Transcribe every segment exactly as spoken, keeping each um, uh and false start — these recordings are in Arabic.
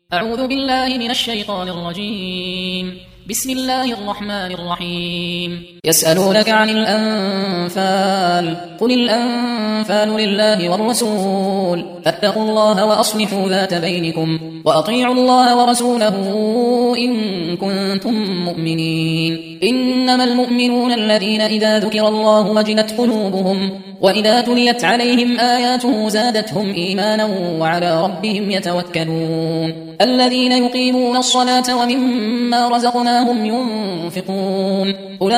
أعوذ بالله من الشيطان الرجيم. بسم الله الرحمن الرحيم. يسألونك عن الأنفال، قل الأنفال لله والرسول، فاتقوا الله وأصلحوا ذات بينكم، وأطيعوا الله ورسوله إن كنتم مؤمنين. إنما المؤمنون الذين إذا ذكر الله وجلت قلوبهم وإذا تليت عليهم آياته زادتهم إيمانا وعلى ربهم يتوكلون. الذين يقيمون الصلاة ومما رزقناهم ينفقون،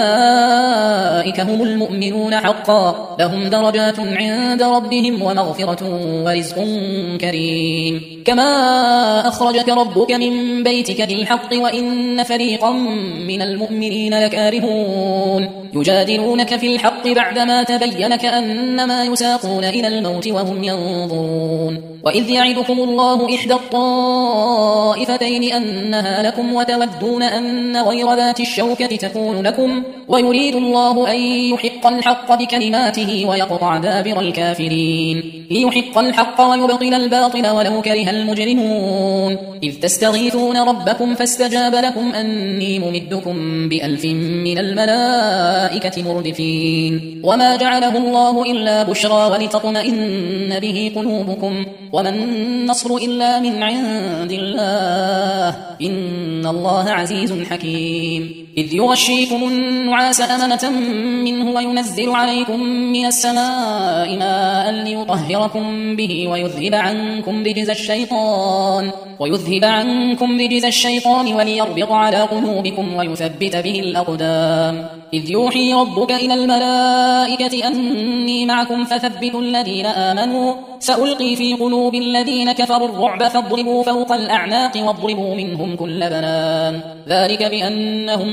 أولئك هم المؤمنون حقا، لهم درجات عند ربهم ومغفرة ورزق كريم. كما أخرجك ربك من بيتك بالحق وإن فريقا من المؤمنين لكارهون، يجادلونك في الحق بعدما تبين كأنما يساقون إلى الموت وهم ينظرون. وإذ يعدكم الله إحدى الطائفتين أنها لكم وتودون أن غير ذات الشوكة تكون لكم، ويريد الله أن يحق الحق بكلماته ويقطع دابر الكافرين، ليحق الحق ويبطل الباطل ولو كره المجرمون. إذ تستغيثون ربكم فاستجاب لكم أني ممدكم بألف من الملائكة مردفين. وما جعله الله إلا بشرى ولتطمئن به قلوبكم، وما النصر إلا من عند الله، إن الله عزيز حكيم. إذ يغشيكم النعاس أمنة منه وينزل عليكم من السماء ماء ليطهركم به ويذهب عنكم رجز الشيطان ويذهب عنكم رجز الشيطان وليربط على قلوبكم ويثبت به الأقدام. إذ يوحي ربك إلى الملائكة أني معكم فثبتوا الذين آمنوا، سألقي في قلوب الذين كفروا الرعب فاضربوا فوق الأعناق واضربوا منهم كل بنان، ذلك بأنهم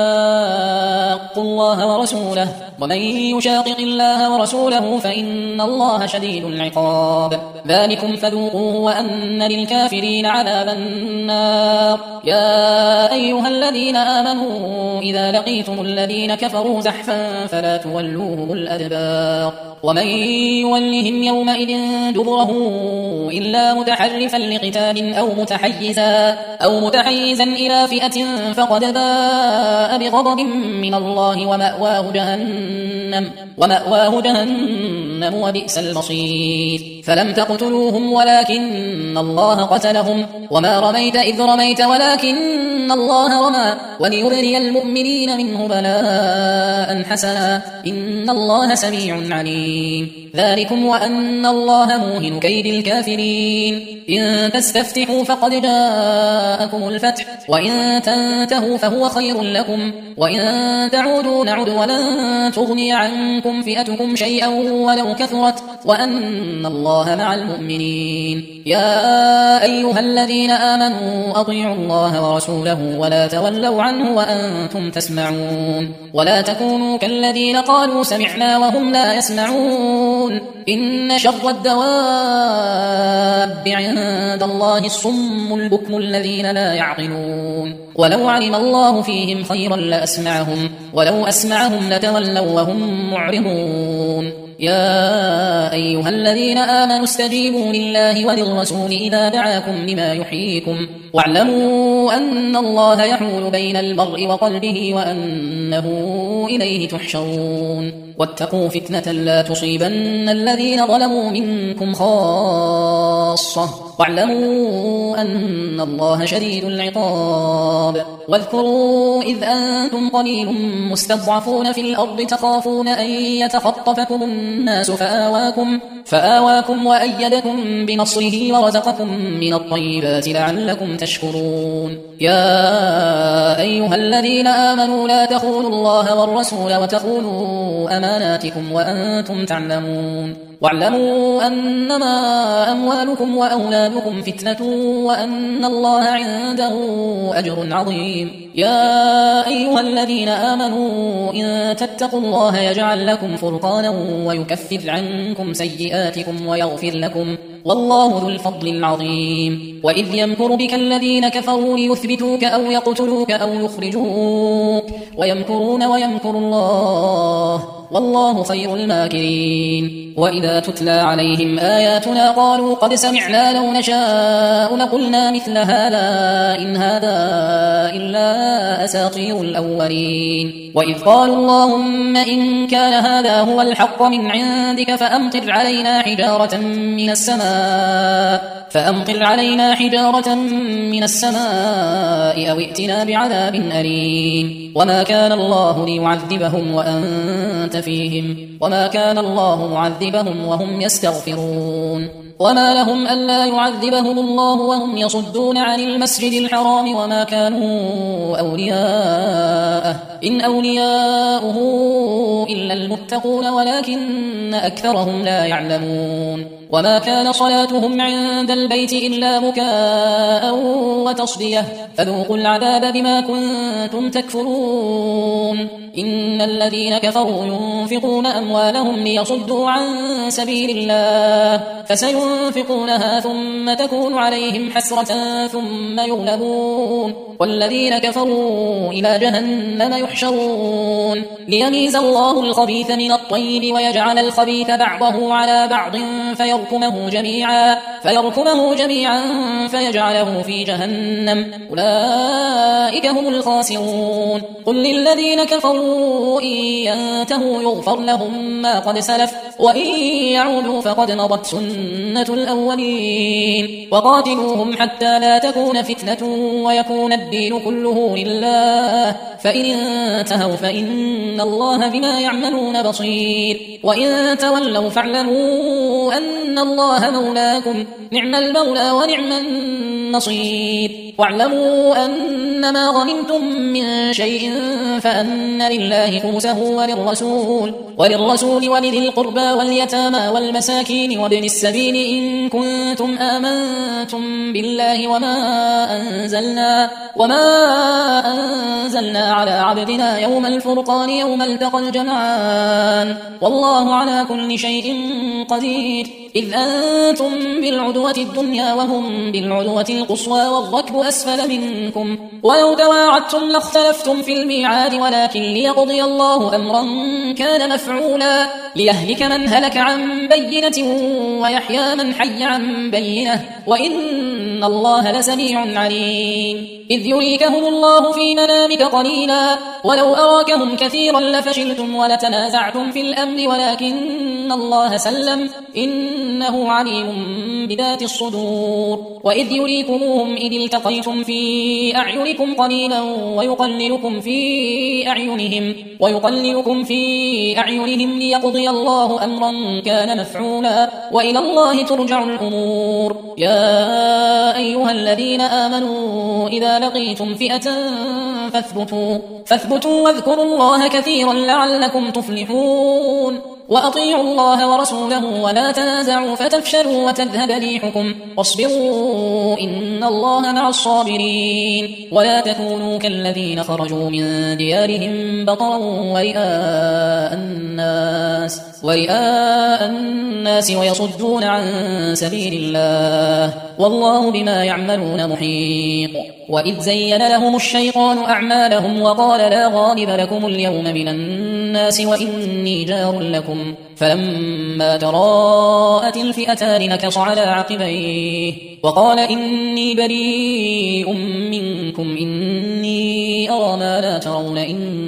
شاقوا الله ورسوله، ومن يشاقق الله ورسوله فإن الله شديد العقاب. ذلكم فذوقوه وأن للكافرين عذاب النار. يا أيها الذين آمنوا إذا لقيتم الذين كفروا زحفا فلا تولوهم الأدبار، ومن يولهم يومئذ دبره إلا متحرفا لقتال أو متحيزا أو متحيزا إلى فئة فقد باء بغضب من الله ومأواه جهنم ومأواه جهنم وبئس المصير. فلم تقتلوهم ولكن الله قتلهم، وما رميت إذ رميت ولكن الله رمى، وليبري المؤمنين منه بلاء حسنا، إن الله سميع عليم. ذلكم وأن الله موهن كيد الكافرين. إن تستفتحوا فقد جاءكم الفتح، وإن تنتهوا فهو خير لكم، وإن تعودوا نعد ولن تغني عنكم فئتكم شيئا ولو كثرت، وأن الله مع المؤمنين. يا أيها الذين آمنوا أطيعوا الله ورسوله ولا تولوا عنه وأنتم تسمعون، ولا تكونوا كالذين قالوا سمعنا وهم لا يسمعون. إن شر الدواب عند الله الصم البكم الذين لا يعقلون. ولو علم الله فيهم خيرا لأسمعهم، ولو أسمعهم لتولوا وهم معرضون. يا أيها الذين آمنوا استجيبوا لله وللرسول إذا دعاكم لما يحييكم، واعلموا أن الله يحول بين المرء وقلبه وأنه إليه تحشرون. واتقوا فتنة لا تصيبن الذين ظلموا منكم خاصة، واعلموا أن الله شديد العقاب. واذكروا إذ أنتم قليل مستضعفون في الأرض تخافون أن يتخطفكم الناس فآواكم, فآواكم وأيدكم بنصره ورزقكم من الطيبات لعلكم تشكرون. يا أيها الذين آمنوا لا تخونوا الله والرسول وتخونوا أماناتكم وأنتم تعلمون. واعلموا أنما أموالكم وأولادكم فتنة وأن الله عنده أجر عظيم. يا أيها الذين آمنوا إن تتقوا الله يجعل لكم فرقانا ويكفر عنكم سيئاتكم ويغفر لكم، والله ذو الفضل العظيم. وإذ يمكر بك الذين كفروا ليثبتوك أو يقتلوك أو يخرجوك ويمكرون ويمكر الله والله خير الماكرين. وإذا تتلى عليهم آياتنا قالوا قد سمعنا لو نشاء لقلنا مثل هذا إن هذا إلا أساطير الأولين. وإذ قالوا اللهم إن كان هذا هو الحق من عندك فأمطر علينا حجارة من السماء فأمطر علينا حجارة من السماء أو ائتنا بعذاب أليم. وما كان الله ليعذبهم وأنت فيهم وما كان الله معذبهم وهم يستغفرون. وما لهم ألا يعذبهم الله وهم يصدون عن المسجد الحرام وما كانوا أولياءه إن أولياؤه إلا المتقون ولكن أكثرهم لا يعلمون. وما كان صلاتهم عند البيت إلا بكاء وتصدية فذوقوا العذاب بما كنتم تكفرون. إن الذين كفروا ينفقون أموالهم ليصدوا عن سبيل الله فسينفقونها ثم تكون عليهم حسرة ثم يغلبون والذين كفروا إلى جهنم يحشرون ليميز الله الخبيث من الطيب ويجعل الخبيث بعضه على بعض فيركمه جميعا فيركمه جميعا فيجعله في جهنم أولئك هم الخاسرون. قل للذين كفروا إن ينتهوا يغفر لهم ما قد سلف وإن يعودوا فقد مضت سنة الأولين. وقاتلوهم حتى لا تكون فتنة ويكون الدين كله لله فإن انتهوا فإن الله بما يعملون بصير. وإن تولوا فاعلموا أن الله مولاكم نعم المولى ونعم النصير. واعلموا أن ما غنمتم من شيء فأن لله خمسه وللرسول وللرسول ولذي القربى واليتامى والمساكين وابن السبيل إن كنتم آمنتم بالله وما أنزلنا وما أنزلنا على عبدنا يوم الفرقان يوم التقى الجمعان والله على كل شيء قدير. إذ أنتم بالعدوة الدنيا وهم بالعدوة القصوى والركب أسفل منكم ولو تواعدتم لاختلفتم في الميعاد ولكن ليقضي الله أمرا كان مفعولا ليهلك من هلك عن بينة ويحيى من حي عن بينة وإن الله لسميع عليم. إذ يريكهم الله في منامك قليلا ولو أراكهم كثيرا لفشلتم ولتنازعتم في الأمر ولكن الله سلم إنه عليم بذات الصدور. وإذ يريكموهم إذ التقيتم في أعينكم قليلا ويقللكم في أعينهم ويقللكم في أعينهم ليقضي الله أمرا كان مفعولا وإلى الله ترجع الأمور. يا أيها الذين آمنوا إذا لقيتم فئة فاثبتوا فاثبتوا واذكروا الله كثيرا لعلكم تفلحون. وأطيعوا الله ورسوله ولا تنازعوا فتفشلوا وتذهب ريحكم واصبروا إن الله مع الصابرين. ولا تكونوا كالذين خرجوا من ديارهم بطرا ورئاء الناس ورئاء الناس ويصدون عن سبيل الله والله بما يعملون محيط. وإذ زين لهم الشيطان أعمالهم وقال لا غالب لكم اليوم من الناس وإني جار لكم فلما تراءت الفئتان نكص على عقبيه وقال إني بريء منكم إني أرى ما لا ترون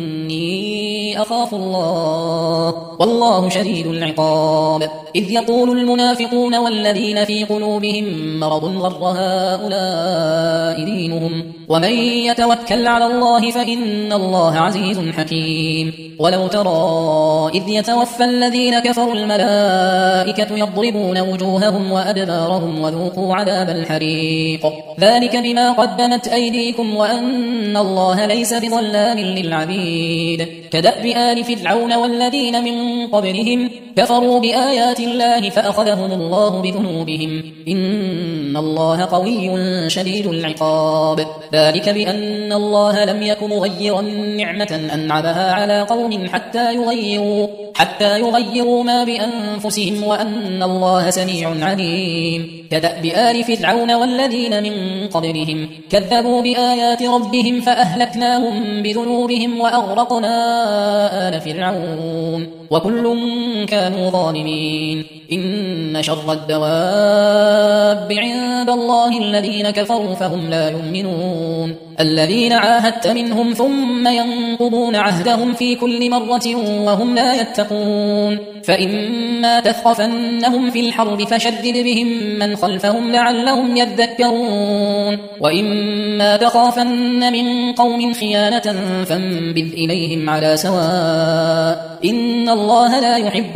إني أخاف الله والله شديد العقاب. إذ يقول المنافقون والذين في قلوبهم مرض غر هؤلاء دينهم ومن يتوكل على الله فإن الله عزيز حكيم. ولو ترى إذ يتوفى الذين كفروا الملائكة يضربون وجوههم وأدبارهم وذوقوا عذاب الحريق ذلك بما قدمت أيديكم وأن الله ليس بظلام للعبيد. كدأب آل فرعون والذين من قبلهم كفروا بآيات الله فأخذهم الله بذنوبهم إن الله قوي شديد العقاب. ذلك بأن الله لم يك مغيرا نعمة أنعمها على قوم حتى يغيروا حتى يغيروا ما بأنفسهم وأن الله سميع عليم. كدأب آل فرعون والذين من قبلهم كذبوا بآيات ربهم فأهلكناهم بذنوبهم وأغرقنا آل فرعون وكل كانوا ظالمين. إن شر الدواب عند الله الذين كفروا فهم لا يؤمنون. الذين عاهدت منهم ثم ينقضون عهدهم في كل مرة وهم لا يتقون. فإما تثقفنهم في الحرب فشدد بهم من خلفهم لعلهم يذكرون. وإما تخافن من قوم خيانة فانبذ إليهم على سواء إن الله لا يحب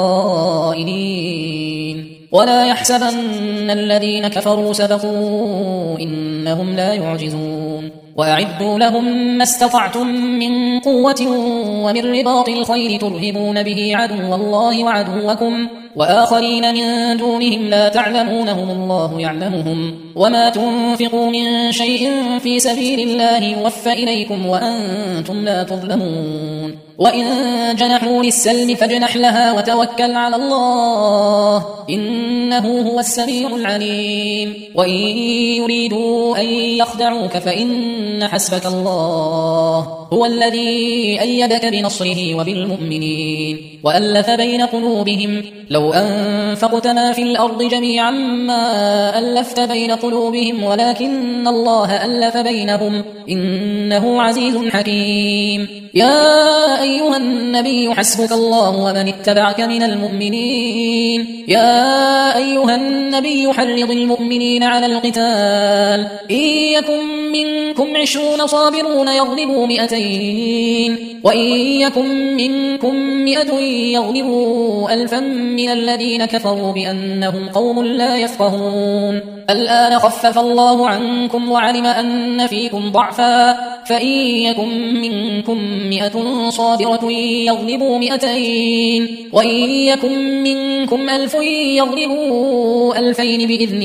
الخائنين. ولا يحسبن الذين كفروا سبقوا إنهم لا يعجزون. وأعدوا لهم ما استطعتم من قوة ومن رباط الخيل ترهبون به عدو الله وعدوكم وآخرين من دونهم لا تعلمونهم الله يعلمهم. وما تنفقوا من شيء في سبيل الله يوفى إليكم وأنتم لا تظلمون. وإن جنحوا للسلم فاجنح لها وتوكل على الله إنه هو السميع العليم. وإن يريدوا أن يخدعوك فإن حسبك الله هو الذي أيدك بنصره وبالمؤمنين وألف بين قلوبهم. لو أنفقت ما في الأرض جميعا ما ألفت بين قلوبهم ولكن الله ألف بينهم إنه عزيز حكيم. يا أيها النبي حسبك الله ومن اتبعك من المؤمنين. يا أيها النبي حرض المؤمنين على القتال إن يكن منكم عشرون صابرون يغلبوا مئتين وإن يكن منكم مئة يغلبوا ألفا من الذين كفروا بأنهم قوم لا يفقهون. الآن خفف الله عنكم وعلم أن فيكم ضعفا فإن يكن منكم مئة صابرة يغلبوا مئتين وإن يكن منكم ألف يغلبوا ألفين بإذن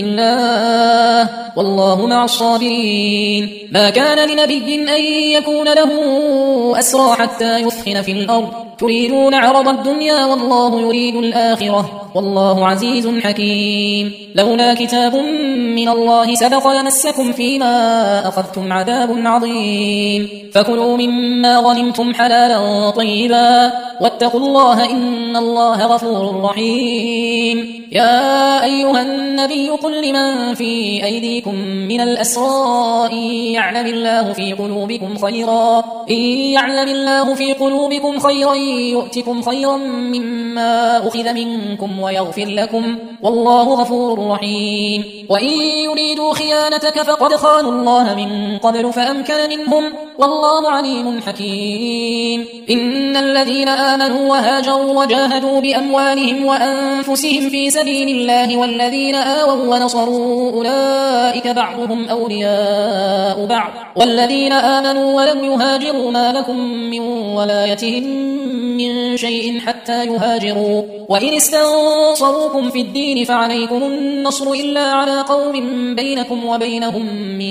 الله والله مع الصابرين. ما كان لنبي أن يكون له أسرى حتى يثخن في الأرض تريدون عرض الدنيا والله يريد الآخرة والله عزيز حكيم. لولا كتاب من الله سبق لمسكم فيما أخذتم عذاب عظيم. فكلوا مما غنمتم حلالا طيبا واتقوا الله إن الله غفور رحيم. يا أيها النبي قل لمن في أيديكم من الأسرى إن يعلم الله في قلوبكم خيرا إن يعلم الله في قلوبكم خيرا يؤتكم خيرا مما أخذ منكم ويغفر لكم والله غفور رحيم. وإن يريدوا خيانتك فقد خانوا الله من قبل فأمكن منهم والله عليم حكيم. إن الذين آمنوا وهاجروا وجاهدوا بأموالهم وأنفسهم في سبيل الله والذين آووا ونصروا أولئك بعضهم أولياء بعض والذين آمنوا ولم يهاجروا ما لكم من ولايتهم من شيء حتى يهاجروا وإن استنصروكم في الدين فعليكم النصر إلا على قوم بينكم وبينهم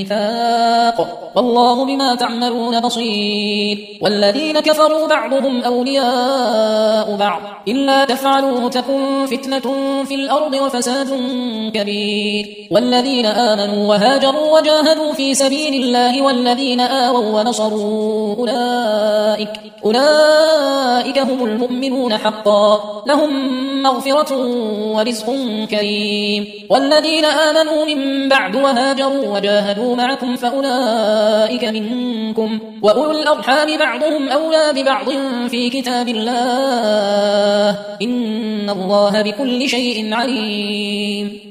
ميثاق والله بما تعملون بصير. والذين كفروا بعضهم أولياء بعض إلا تفعلوه تكن فتنة في الأرض وفساد كبير. والذين آمنوا وهاجروا وجاهدوا في سبيل الله والذين آووا ونصروا أولئك أولئك هم المؤمنون حقا لهم مغفرة ورزق كريم. والذين آمنوا من بعد وهاجروا وجاهدوا معكم فأولئك منكم وأولو الأرحام بعضهم أولى ببعض في كتاب الله إن الله بكل شيء عليم.